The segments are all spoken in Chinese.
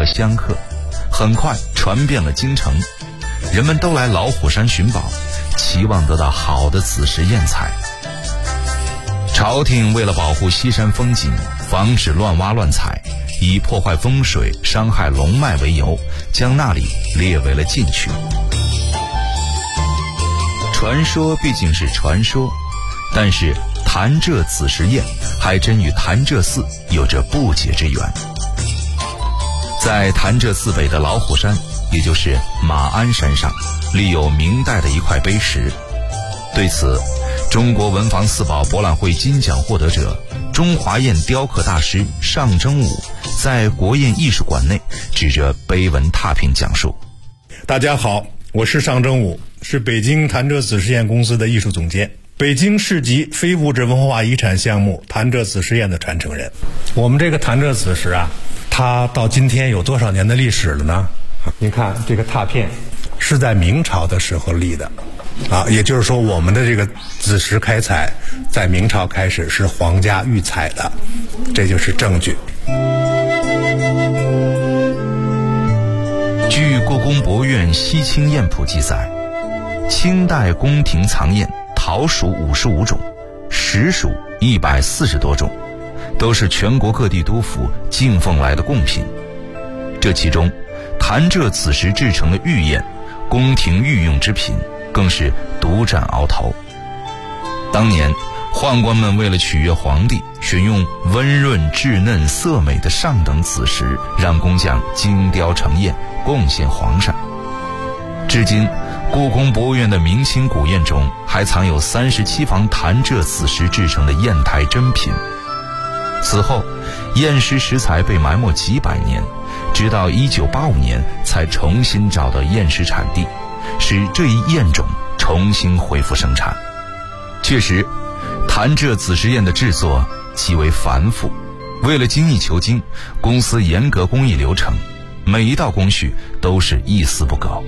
了香客，很快传遍了京城，人们都来老虎山寻宝，期望得到好的子时验彩。朝廷为了保护西山风景，防止乱挖乱采，以破坏风水、伤害龙脉为由，将那里列为了禁区。传说毕竟是传说，但是潭柘子时宴还真与潭柘寺有着不解之缘。在潭柘寺北的老虎山，也就是马鞍山上，立有明代的一块碑石。对此，中国文房四宝博览会金奖获得者、中华砚雕刻大师尚征武在国砚艺术馆内指着碑文拓片讲述： 大家好，我是尚征武，是北京潭柘子时宴公司的艺术总监，北京市级非物质文化遗产项目潭柘子时宴的传承人。我们这个潭柘子时啊，它到今天有多少年的历史了呢？您看这个拓片是在明朝的时候立的也就是说我们的这个子时开采在明朝开始是皇家御采的，这就是证据。 据故宫博物院西清砚谱记载，清代宫廷藏砚陶属55种，石属140多种，都是全国各地督府进奉来的贡品。这其中潭柘子时制成的御砚，宫廷御用之品，更是独占鳌头。当年宦官们为了取悦皇帝，选用温润稚嫩色美的上等子时，让工匠精雕成砚贡献皇上。至今故宫博物院的明清古砚中还藏有37方潭柘子时制成的砚台珍品。此后砚石石材被埋没几百年，直到1985年才重新找到砚石产地，使这一砚种重新恢复生产。确实，潭柘子时砚的制作极为繁复，为了精益求精，公司严格工艺流程，每一道工序都是一丝不苟。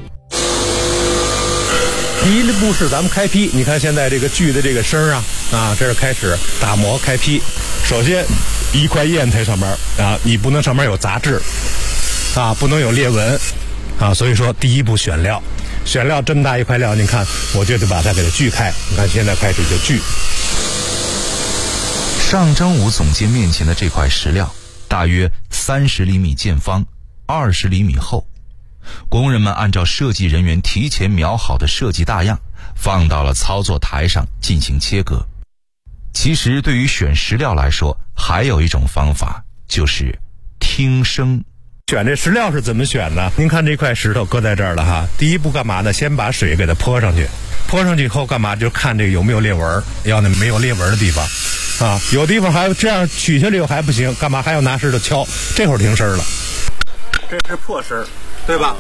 第一步是咱们开坯，你看现在这个锯的这个声这是开始打磨开坯。首先一块砚台上面你不能上面有杂质不能有裂纹所以说第一步选料这么大一块料，你看我就得把它给它锯开，你看现在开始就锯。 尚征武总监面前的这块石料大约30厘米见方，20厘米厚，工人们按照设计人员提前描好的设计大样，放到了操作台上进行切割。其实对于选石料来说，还有一种方法，就是听声。 选这石料是怎么选呢？您看这块石头搁在这儿了第一步干嘛呢？先把水给它泼上去，泼上去以后干嘛？就看这个有没有裂纹，要那没有裂纹的地方有地方还这样取下来又还不行，干嘛还要拿石头敲？这会儿听声了，这是破声，对吧？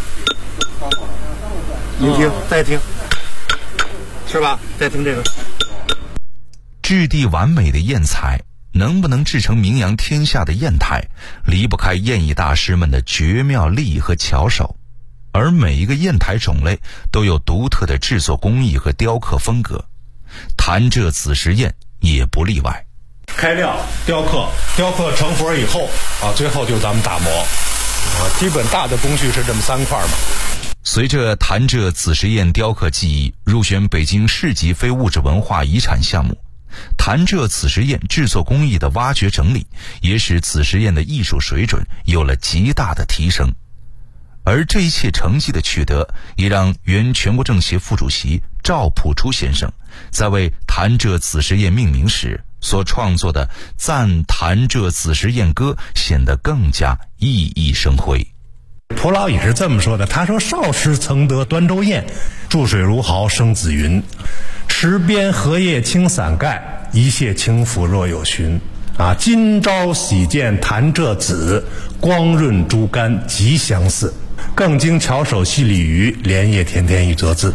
您听，再听，是吧？再听这个。 质地完美的砚材能不能制成名扬天下的砚台，离不开砚艺大师们的绝妙技艺和巧手。而每一个砚台种类都有独特的制作工艺和雕刻风格，潭柘子时砚也不例外。 开料、雕刻成活以后最后就咱们打磨基本大的工序是这么3块嘛。 随着潭柘子时砚雕刻技艺入选北京市级非物质文化遗产项目，潭柘子时砚制作工艺的挖掘整理，也使子时砚的艺术水准有了极大的提升。而这一切成绩的取得，也让原全国政协副主席赵朴初先生在为潭柘子时砚命名时所创作的《赞潭柘子时砚歌》显得更加熠熠生辉。 蒲老也是这么说的，他说：少时曾得端州砚，注水如毫生紫云，池边荷叶轻伞盖，一泻轻浮若有寻。今朝喜见潭柘子，光润珠干极相似，更经巧手细鲤鱼，莲叶田田一则字。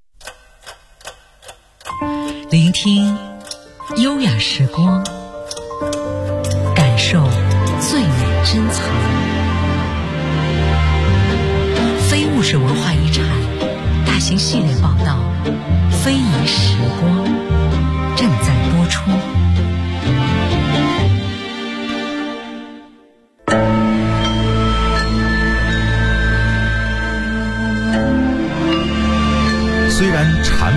聆听优雅时光，感受最美珍藏。非物质文化遗产大型系列报道《非遗时光》正在播出。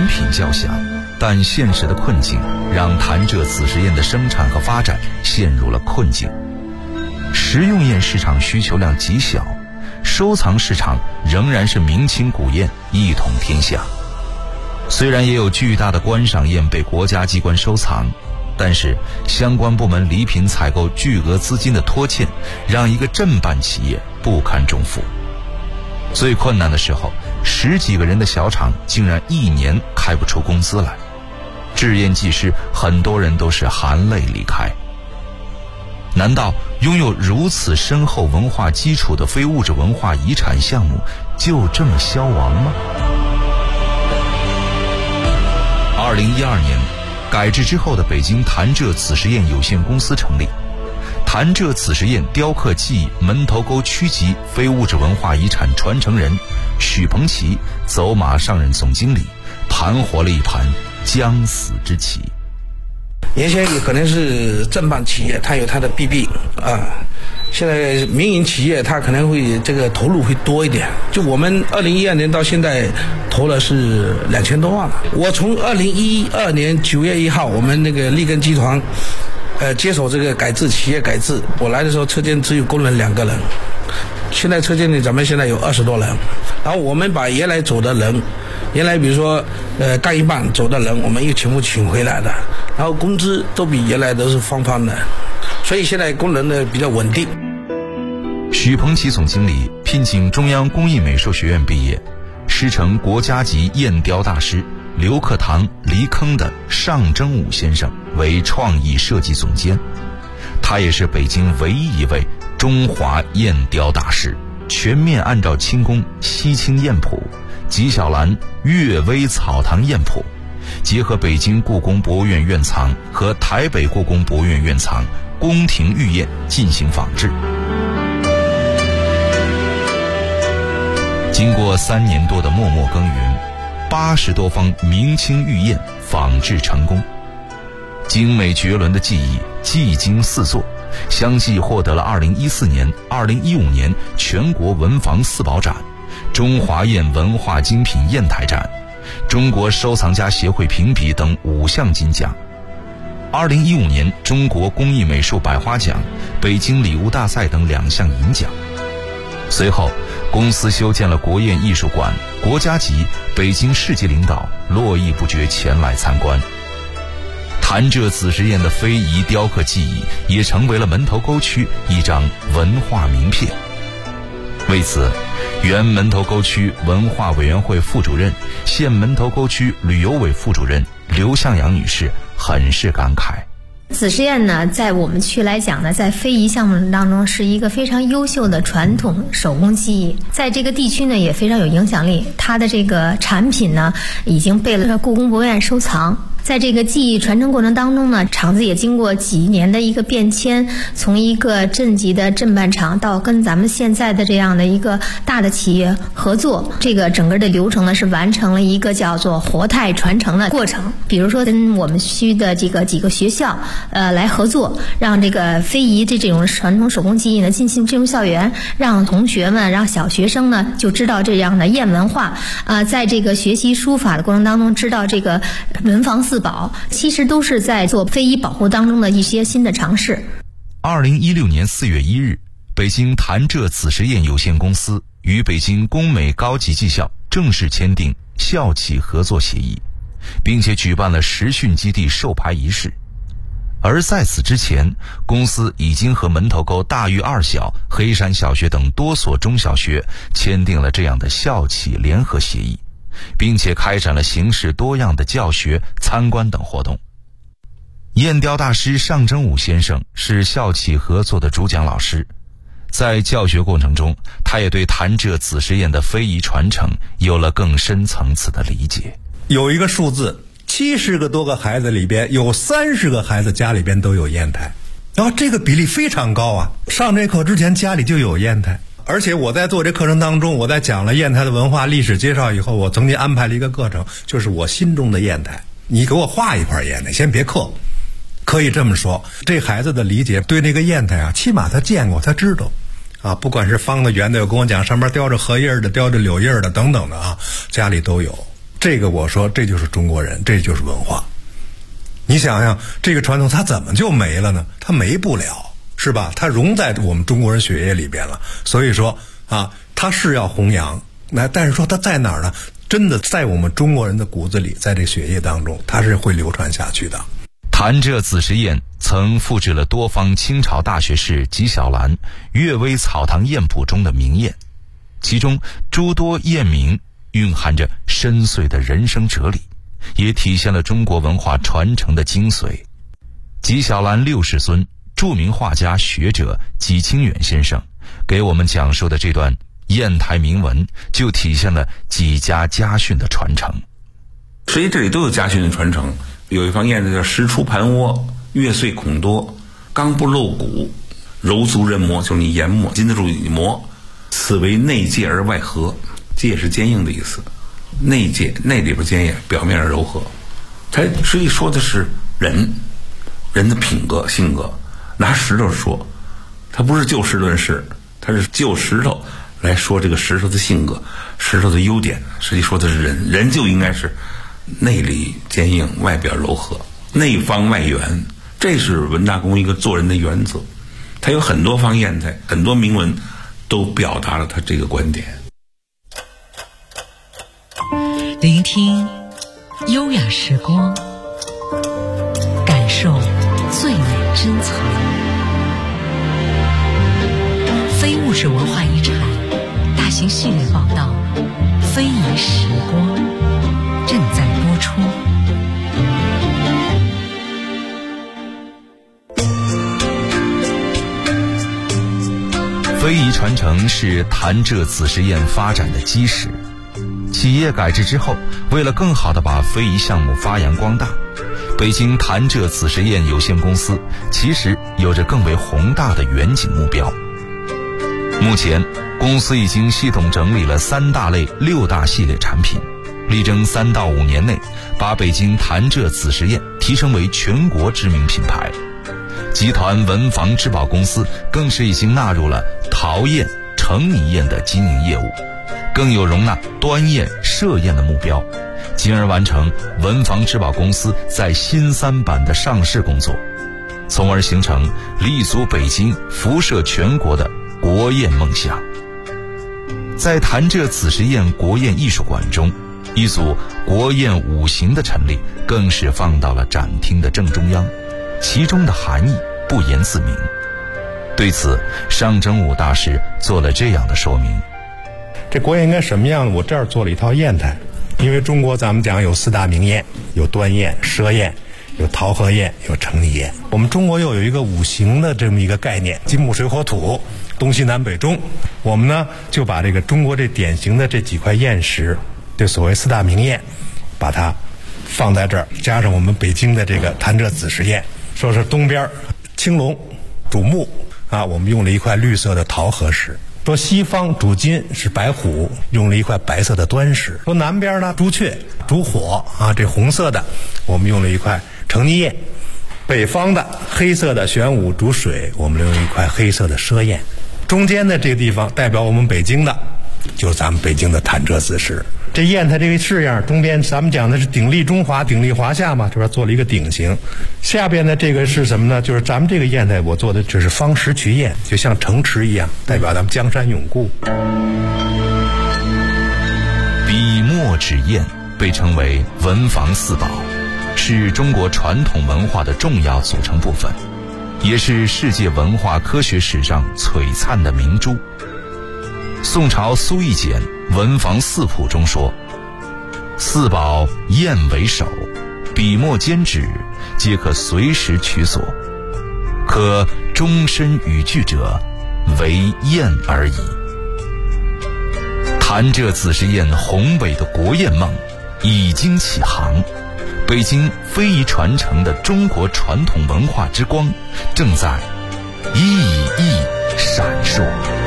产品较小，但现实的困境让潭柘子实验的生产和发展陷入了困境。食用宴市场需求量极小，收藏市场仍然是明清古宴一统天下。虽然也有巨大的观赏宴被国家机关收藏，但是相关部门礼品采购巨额资金的拖欠，让一个镇办企业不堪重负。最困难的时候，10几个人的小厂竟然1年开不出工资来。制宴技师很多人都是含泪离开。难道拥有如此深厚文化基础的非物质文化遗产项目就这么消亡吗？2012年，改制之后的北京潭柘子实验有限公司成立，潭柘子实验雕刻技艺门头沟区级非物质文化遗产传承人许鹏奇走马上任总经理，盘活了一盘将死之棋。 原先也可能是正办企业，它有它的弊病啊。现在民营企业它可能会这个投入会多一点。就我们2012年到现在投了是2000多万了。我从2012年9月1号，我们那个利根集团接手这个改制企业改制，我来的时候车间只有工人2个人，现在车间里咱们现在有20多人。然后我们把原来走的人，原来比如说干一半走的人，我们又全部请回来的，然后工资都比原来都是翻番的，所以现在工人呢比较稳定。 许鹏奇总经理聘请中央工艺美术学院毕业，师承国家级砚雕大师刘克堂、黎坑的尚征武先生为创意设计总监。他也是北京唯一一位中华砚雕大师，全面按照清宫西清砚谱、纪晓岚阅微草堂砚谱，结合北京故宫博物院院藏和台北故宫博物院院藏宫廷御砚进行仿制。经过3年多的默默耕耘，80多方明清御砚仿制成功，精美绝伦的技艺技惊四座，相继获得了2014年、2015年全国文房4宝展、中华砚文化精品砚台展、中国收藏家协会评比等5项金奖。2015年中国工艺美术百花奖、北京礼物大赛等2项银奖。随后公司修建了国砚艺术馆，国家级、北京市级领导络绎不绝前来参观。潭柘子实验的非遗雕刻技艺也成为了门头沟区一张文化名片。为此，原门头沟区文化委员会副主任、现门头沟区旅游委副主任刘向阳女士很是感慨。 子实验呢，在我们区来讲呢，在非遗项目当中是一个非常优秀的传统手工技艺，在这个地区呢也非常有影响力。它的这个产品呢，已经被了故宫博物院收藏。在这个技艺传承过程当中呢，厂子也经过几年的一个变迁，从一个镇级的镇办厂到跟咱们现在的这样的一个大的企业合作，这个整个的流程呢是完成了一个叫做活态传承的过程。比如说跟我们区的几个学校来合作，让这个非遗的这种传统手工技艺呢进入校园，让同学们让小学生呢就知道这样的砚文化在这个学习书法的过程当中知道这个文房4宝，其实都是在做非遗保护当中的一些新的尝试。 2016年4月1日，北京潭柘子实验有限公司与北京工美高级技校正式签订校企合作协议，并且举办了实训基地授牌仪式。而在此之前，公司已经和门头沟大峪2小、黑山小学等多所中小学签订了这样的校企联合协议，并且开展了形式多样的教学、参观等活动。砚雕大师尚征武先生是校企合作的主讲老师，在教学过程中，他也对潭柘子实验的非遗传承有了更深层次的理解。 有一个数字，70个多个孩子里边有30个孩子家里边都有砚台，然后这个比例非常高啊！上这课之前家里就有砚台。而且我在做这课程当中，我在讲了砚台的文化历史介绍以后，我曾经安排了一个课程，就是我心中的砚台。你给我画一块砚台，先别刻。可以这么说，这孩子的理解对那个砚台起码他见过，他知道不管是方的圆的，有跟我讲上面雕着荷叶的、雕着柳叶的等等的家里都有。 这个我说这就是中国人，这就是文化。你想想这个传统它怎么就没了呢？它没不了，是吧？它融在我们中国人血液里边了。所以说啊，它是要弘扬，但是说它在哪儿呢？真的在我们中国人的骨子里，在这血液当中，它是会流传下去的。 潭柘子时宴曾复制了多方清朝大学士纪晓岚《阅微草堂宴谱》中的名谚，其中诸多谚名蕴含着深邃的人生哲理，也体现了中国文化传承的精髓。纪晓岚六世孙、著名画家学者纪清远先生给我们讲述的这段砚台铭文，就体现了纪家家训的传承。 实际这里都有家训的传承。有一方谚子叫石出盘窝，月碎孔多，刚不露骨，柔足人磨，就是你研磨经得住你磨，此为内戒而外和。戒是坚硬的意思，内戒内里边坚硬，表面柔和。它实际说的是人的品格性格。拿石头说，它不是就事论事，它是就石头来说这个石头的性格，石头的优点。实际说的是人就应该是内里坚硬，外表柔和，内方外圆，这是文大公一个做人的原则。他有很多方砚台，很多铭文都表达了他这个观点。 聆听优雅时光，感受最美珍藏。非物质文化遗产大型系列报道《非遗时光》正在播出。 非遗传承是潭柘子时宴发展的基石。企业改制之后，为了更好地把非遗项目发扬光大，北京潭柘子时宴有限公司其实有着更为宏大的远景目标。目前，公司已经系统整理了3大类6大系列产品，力争3到5年内把北京潭柘子时宴提升为全国知名品牌。集团文房织宝公司更是已经纳入了陶砚、成泥砚的经营业务，更有容纳端砚、设砚的目标，进而完成文房织宝公司在新3板的上市工作，从而形成立足北京、辐射全国的国砚梦想。在潭柘子时宴国砚艺术馆中，一组国砚5形的陈列更是放到了展厅的正中央，其中的含义不言自明。对此，尚征武大师做了这样的说明。 这国砚应该什么样？我这儿做了一套砚台，因为中国咱们讲有4大名砚，有端砚、赊砚，有陶褐砚，有成泥砚。我们中国又有一个5行的这么一个概念，金木水火土，东西南北中。我们呢就把这个中国这典型的这几块砚石，这所谓4大名砚，把它放在这儿，加上我们北京的这个潭柘子时宴，说是东边青龙主木啊，我们用了一块绿色的陶褐石。说西方主金是白虎，用了一块白色的端石。说南边呢朱雀主火啊，这红色的我们用了一块成泥砚。北方的黑色的玄武主水，我们用一块黑色的赊砚。中间的这个地方代表我们北京的，就是咱们北京的潭柘子时。这砚台这个式样，中边咱们讲的是鼎立中华，鼎立华夏嘛，这边做了一个鼎形。下边的这个是什么呢？就是咱们这个砚台我做的只是方石渠砚，就像城池一样，代表咱们江山永固。 笔墨纸砚被称为文房4宝，是中国传统文化的重要组成部分，也是世界文化科学史上璀璨的明珠。宋朝苏轶简《文房4谱》中说：“4宝砚为首，笔墨笺纸皆可随时取所，可终身语句者，为砚而已。”潭柘子时宴宏伟的国砚梦已经起航，北京非遗传承的中国传统文化之光正在熠熠闪烁。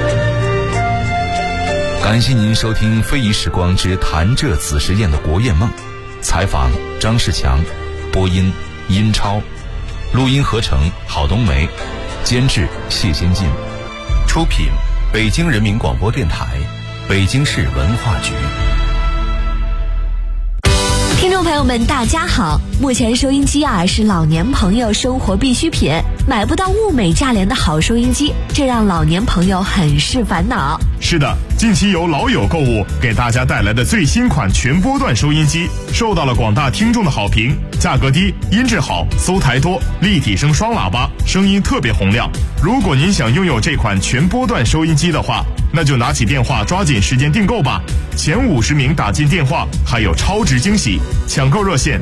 感谢您收听《非遗时光之潭柘子时宴的国砚梦》，采访张世强，播音殷超，录音合成郝冬梅，监制谢先进，出品北京人民广播电台，北京市文化局。 众朋友们大家好，目前收音机是老年朋友生活必需品，买不到物美价廉的好收音机，这让老年朋友很是烦恼。 是的，近期由老友购物给大家带来的最新款全波段收音机受到了广大听众的好评，价格低，音质好，搜台多，立体声双喇叭，声音特别洪亮。如果您想拥有这款全波段收音机的话，那就拿起电话抓紧时间订购吧，前50名打进电话还有超值惊喜，抢购热线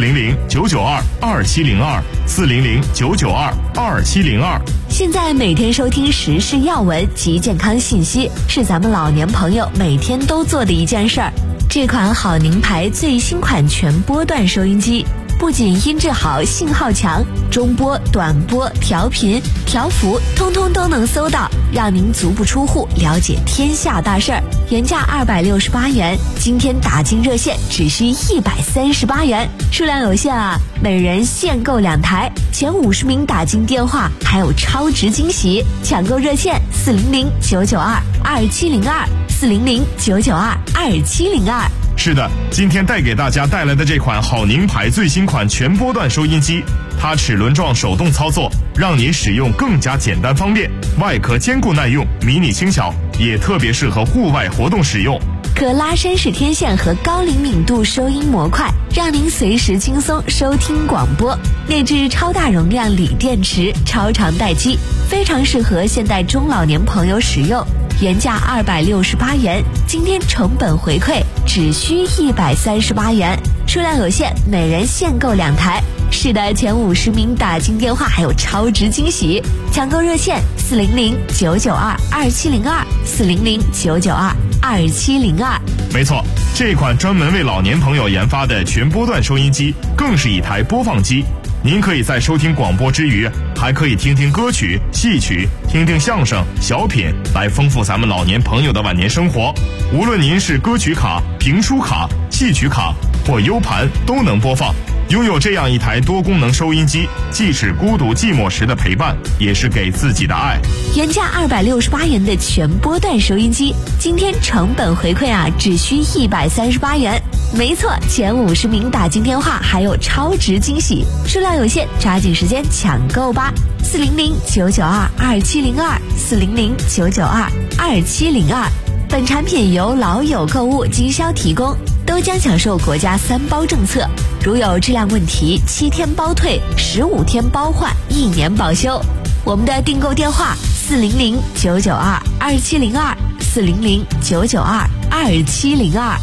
400-992-2702，400-992-2702。 现在每天收听时事要闻及健康信息是咱们老年朋友每天都做的一件事儿。这款好宁牌最新款全波段收音机不仅音质好，信号强，中波、短波、调频、调幅通通都能搜到，让您足不出户了解天下大事儿。原价268元，今天打进热线只需138元，数量有限每人限购2台，前50名打进电话还有超值惊喜，抢购热线400-992-2702，400-992-2702。 是的，今天带给大家带来的这款好宁牌最新款全波段收音机，它齿轮状手动操作，让您使用更加简单方便，外壳坚固耐用，迷你轻巧，也特别适合户外活动使用。 可拉伸式天线和高灵敏度收音模块，让您随时轻松收听广播。内置超大容量锂电池，超长待机，非常适合现代中老年朋友使用。原价268元，今天成本回馈只需138元，数量有限，每人限购2台。是的，前50名打进电话还有超值惊喜，抢购热线400-992-2702，400-992-2702。 没错，这款专门为老年朋友研发的全波段收音机更是一台播放机，您可以在收听广播之余，还可以听听歌曲、戏曲，听听相声、小品，来丰富咱们老年朋友的晚年生活。无论您是歌曲卡、评书卡、戏曲卡或 U 盘都能播放。拥有这样一台多功能收音机，既是孤独寂寞时的陪伴，也是给自己的爱。 原价268元的全波段收音机，今天成本回馈只需138元。没错，前50名打进电话还有超值惊喜，数量有限，抓紧时间抢购吧！400-992-2702，400-992-2702。本产品由老友购物经销提供，都将享受国家3包政策，如有质量问题7天包退，15天包换，1年保修。我们的订购电话400-992-2702，400-992-2702。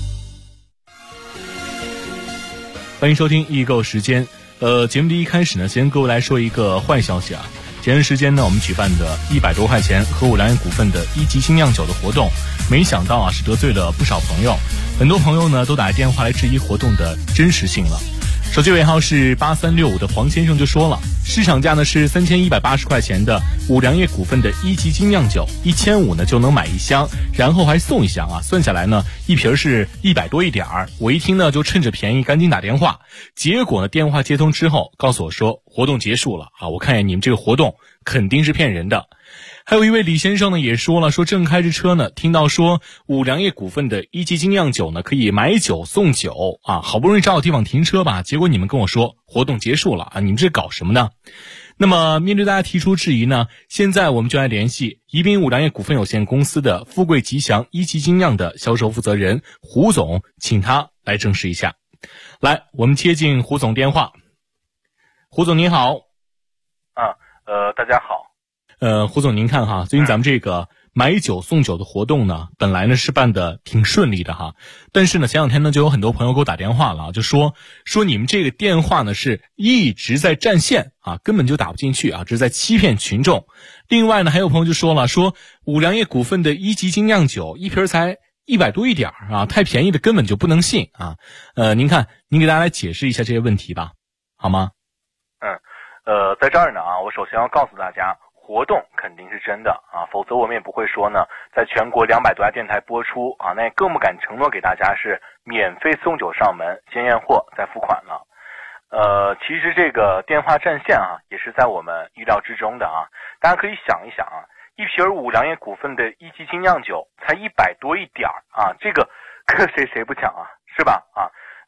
欢迎收听易购时间。节目的一开始呢，先各位来说一个坏消息前段时间呢，我们举办的100多块钱和五粮液股份的1级精酿酒的活动，没想到是得罪了不少朋友，很多朋友呢都打电话来质疑活动的真实性了。手机尾号是8365的黄先生就说了，市场价呢是3180块钱的五粮液股份的1级精酿酒，1500呢就能买1箱，然后还送1箱算下来呢一瓶是100多一点儿。我一听呢就趁着便宜赶紧打电话，结果呢电话接通之后告诉我说活动结束了我看见你们这个活动肯定是骗人的。还有一位李先生呢也说了，说正开着车呢，听到说五粮液股份的1级精酿酒呢可以买酒送酒好不容易找到地方停车吧，结果你们跟我说活动结束了你们这搞什么呢？那么面对大家提出质疑呢，现在我们就来联系宜宾五粮液股份有限公司的富贵吉祥1级精酿的销售负责人胡总，请他来证实一下。来，我们接进胡总电话。胡总您好。 大家好。 胡总您看最近咱们这个买酒送酒的活动呢，本来呢是办的挺顺利的但是呢前两天呢就有很多朋友给我打电话了，就说你们这个电话呢是一直在占线根本就打不进去这是在欺骗群众。另外呢还有朋友就说了，说五粮液股份的1级精酿酒一瓶才100多一点太便宜的根本就不能信您看您给大家来解释一下这些问题吧，好吗？ 在这儿呢我首先要告诉大家，活动肯定是真的否则我们也不会说呢在全国200多家电台播出那也更不敢承诺给大家是免费送酒上门，先验货再付款了。其实这个电话占线也是在我们意料之中的大家可以想一想一瓶五粮液股份的1级精酿酒才100多一点这个搁谁不抢是吧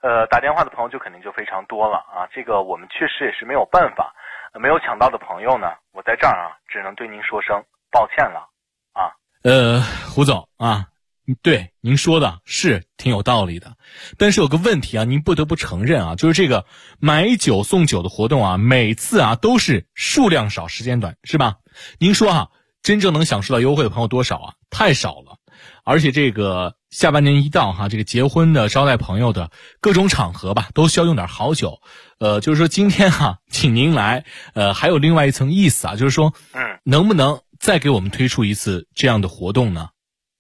打电话的朋友就肯定就非常多了啊，这个我们确实也是没有办法，没有抢到的朋友呢，我在这儿啊，只能对您说声抱歉了啊。 胡总啊，对您说的是挺有道理的，但是有个问题啊，您不得不承认啊，就是这个买酒送酒的活动啊，每次啊都是数量少时间短，是吧？您说啊，真正能享受到优惠的朋友多少啊？太少了。而且这个下半年一到哈，这个结婚的、招待朋友的各种场合吧，都需要用点好酒。就是说今天哈，请您来，还有另外一层意思啊，就是说，能不能再给我们推出一次这样的活动呢？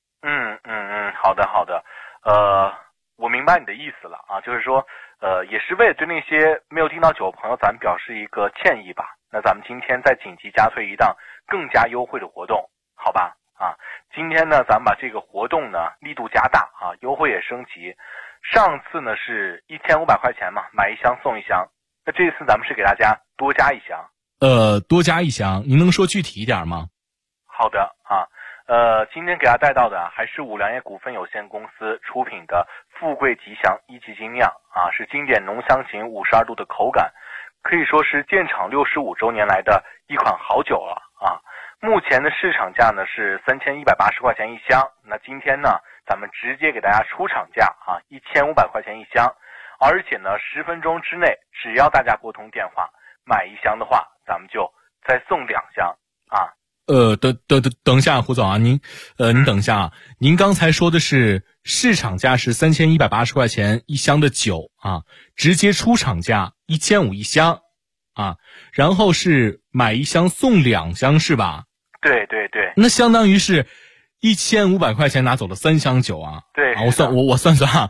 好的，我明白你的意思了啊，就是说，也是为了对那些没有订到酒的朋友，咱们表示一个歉意吧。那咱们今天再紧急加推一档更加优惠的活动，好吧？啊，今天呢，咱们把这个活动呢力度加大啊，优惠也升级。上次呢是1500块钱嘛，买一箱送一箱。那这次咱们是给大家多加一箱。 多加一箱，您能说具体一点吗？ 好的啊，今天给大家带到的还是五粮液股份有限公司出品的富贵吉祥一级精酿啊，是经典浓香型52度的口感，可以说是建厂65周年来的一款好酒了啊。目前的市场价呢是3180块钱一箱，那今天呢咱们直接给大家出厂价啊1500块钱一箱，而且呢10分钟之内只要大家拨通电话买一箱的话，咱们就再送2箱啊。 等一下，胡总啊，您等一下啊，您刚才说的是市场价是3180块钱一箱的酒啊，直接出厂价1500一箱啊，然后是买一箱送2箱是吧？ 对， 那相当于是1500块钱拿走了3箱酒啊。 对啊，我算啊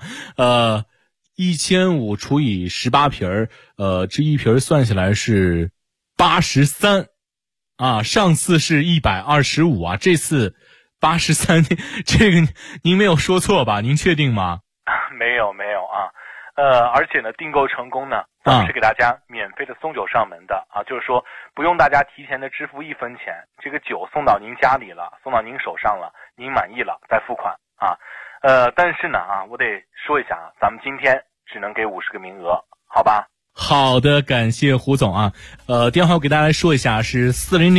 ，1500除以18瓶这一瓶算下来是83啊，上次是125啊，这次83，这个您没有说错吧？您确定吗？ 没有啊。而且呢，订购成功呢，咱们是给大家免费的送酒上门的啊，就是说不用大家提前的支付1分钱，这个酒送到您家里了，送到您手上了，您满意了再付款啊。但是呢啊，我得说一下啊，咱们今天只能给50个名额，好吧？ 好的，感谢胡总啊。电话我给大家来说一下是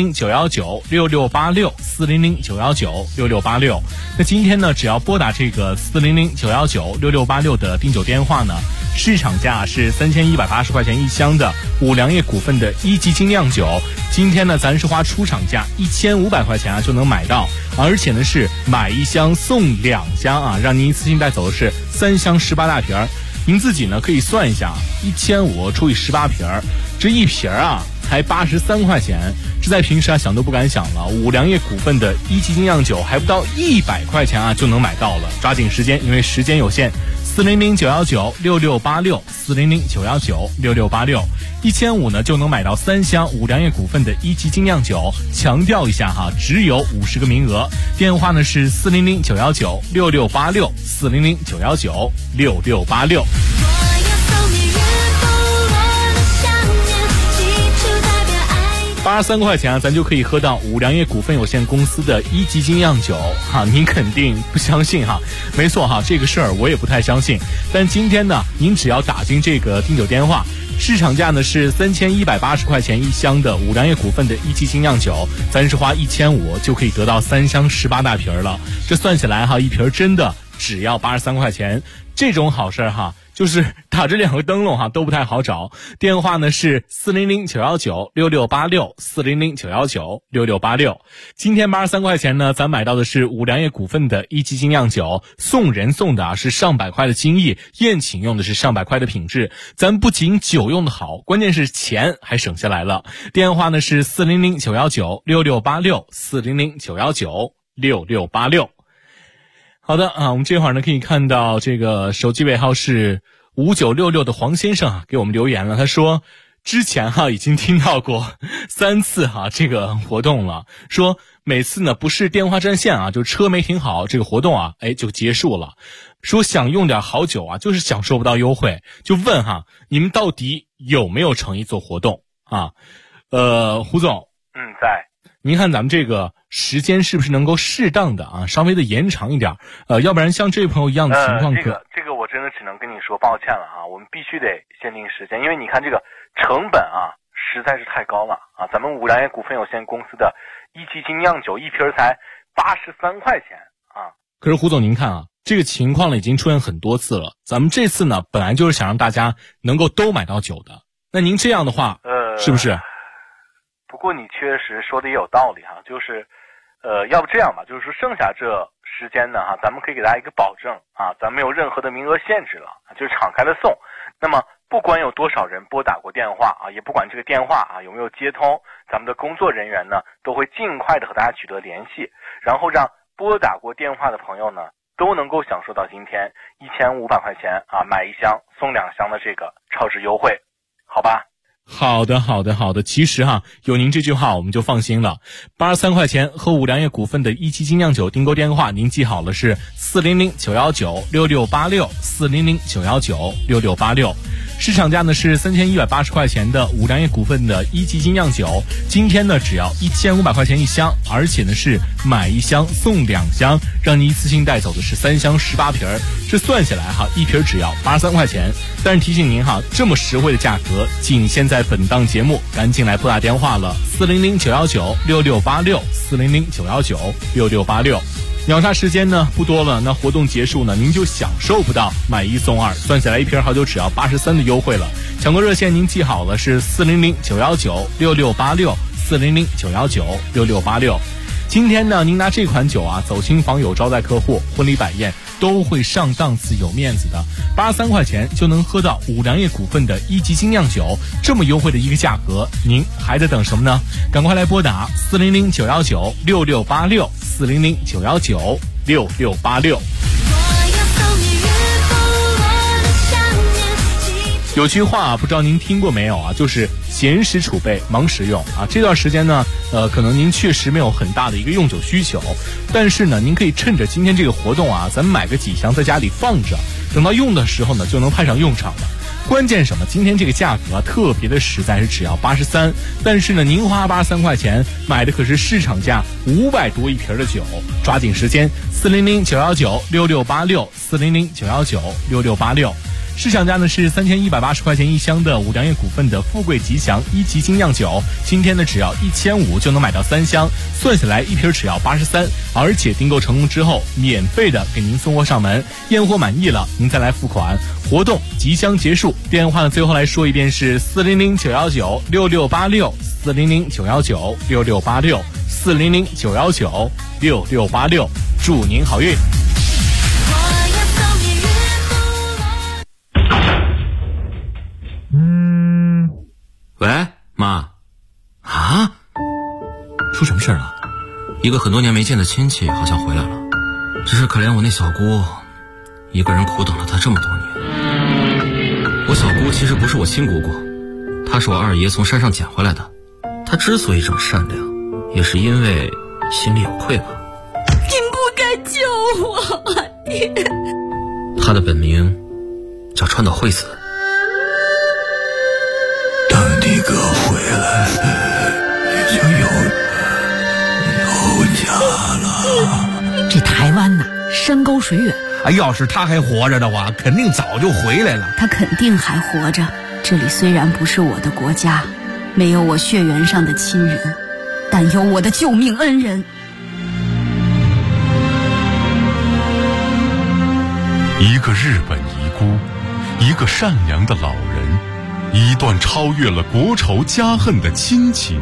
400-919-6686，400-919-6686。那今天呢，只要拨打这个400-919-6686的订酒电话呢，市场价是3180块钱一箱的五粮液股份的1级精酿酒，今天呢咱是花出厂价1500块钱啊就能买到，而且呢是买一箱送2箱啊，让您一次性带走的是3箱18大瓶。您自己呢可以算一下，1500除以18瓶，这一瓶啊才83块钱，这在平时啊想都不敢想了。五粮液股份的1级精酿酒还不到100块钱啊就能买到了，抓紧时间，因为时间有限。400-919-6686，400-919-6686，1500呢就能买到3箱五粮液股份的1级精酿酒。强调一下哈，只有50个名额。电话呢是400-919-6686，400-919-6686。83块钱啊，咱就可以喝到五粮液股份有限公司的1级精酿酒哈，您肯定不相信哈？没错哈，这个事儿我也不太相信。但今天呢，您只要打进这个订酒电话，市场价呢是3180块钱一箱的五粮液股份的1级精酿酒，咱是花1500就可以得到3箱18大瓶了。这算起来哈，一瓶真的只要83块钱，这种好事哈。就是打这2个灯笼哈都不太好找，电话呢是400-919-6686，400-919-6686。今天83块钱呢，咱买到的是五粮液股份的1级精酿酒，送人送的是上百块的精益，宴请用的是上百块的品质，咱不仅酒用的好，关键是钱还省下来了。电话呢是400-919-6686，400-919-6686。好的啊，我们这会儿呢可以看到这个手机尾号是5966的黄先生啊给我们留言了，他说之前哈已经听到过3次哈这个活动了，说每次呢不是电话占线啊，就车没停好，这个活动啊就结束了。说想用点好酒啊，就是享受不到优惠，就问哈你们到底有没有诚意做活动啊？胡总， 在。 您看咱们这个时间是不是能够适当的啊稍微的延长一点？要不然像这位朋友一样的情况这个我真的只能跟你说抱歉了啊，我们必须得限定时间，因为你看这个成本啊实在是太高了啊！咱们五粮液股份有限公司的一级精酿酒一瓶才83块钱啊！ 可是胡总您看啊，这个情况呢已经出现很多次了，咱们这次呢本来就是想让大家能够都买到酒的，那您这样的话是不是？ 不过你确实说的也有道理哈，就是要不这样吧，就是说剩下这时间呢哈，咱们可以给大家一个保证啊，咱没有任何的名额限制了，就是敞开了送。那么不管有多少人拨打过电话啊，也不管这个电话啊有没有接通，咱们的工作人员呢都会尽快的和大家取得联系，然后让拨打过电话的朋友呢都能够享受到今天1500块钱啊买1箱送2箱的这个超值优惠，好吧？ 好的，其实哈，有您这句话我们就放心了。83块钱和五粮液股份的一期精酿酒订购电话，您记好了是400-919-6686，400-919-6686。市场价呢是3180块钱的五粮液股份的一级精酿酒，今天呢只要1500块钱1箱，而且呢是买1箱送2箱，让您一次性带走的是3箱18瓶，这算下来哈，一瓶只要83块钱。但是提醒您哈，这么实惠的价格仅限在本档节目，赶紧来拨打电话了，400-919-6686，400-919-6686。秒杀时间呢不多了，那活动结束呢，您就享受不到买1送2，算下来一瓶好酒只要83的优惠了。抢购热线您记好了是400-919-6686，400-919-6686。今天呢，您拿这款酒啊走亲访友、招待客户、婚礼摆宴都会上档次、有面子的。83块钱就能喝到五粮液股份的一级精酿酒，这么优惠的一个价格，您还在等什么呢？赶快来拨打400-919-6686，400-919-6686。有句话不知道您听过没有啊，就是闲时储备，忙时用啊。这段时间呢，可能您确实没有很大的一个用酒需求，但是呢，您可以趁着今天这个活动啊，咱们买个几箱在家里放着，等到用的时候呢，就能派上用场了。关键什么？今天这个价格啊，特别的实在，是只要83，但是呢，您花83块钱买的可是市场价500多一瓶的酒，抓紧时间，400-919-6686，400-919-6686。市场价呢是3180块钱1箱的五粮液股份的富贵吉祥一级精酿酒，今天呢只要1500就能买到3箱，算下来一瓶只要83，而且订购成功之后免费的给您送货上门，验货满意了您再来付款。活动即将结束，电话呢最后来说一遍是400-919-6686，400-919-6686，400-919-6686，祝您好运。 喂，妈。啊？出什么事了？一个很多年没见的亲戚好像回来了，只是可怜我那小姑，一个人苦等了她这么多年。我小姑其实不是我亲姑姑，她是我二爷从山上捡回来的。她之所以这么善良，也是因为心里有愧吧。 您不该救我，爹。 她的本名叫川岛惠子。 你哥回来已经有家了。 这台湾呐，山高水远。 要是他还活着的话，肯定早就回来了。 他肯定还活着。这里虽然不是我的国家，没有我血缘上的亲人，但有我的救命恩人。 一个日本遗孤，一个善良的老人，一段超越了国仇家恨的亲情。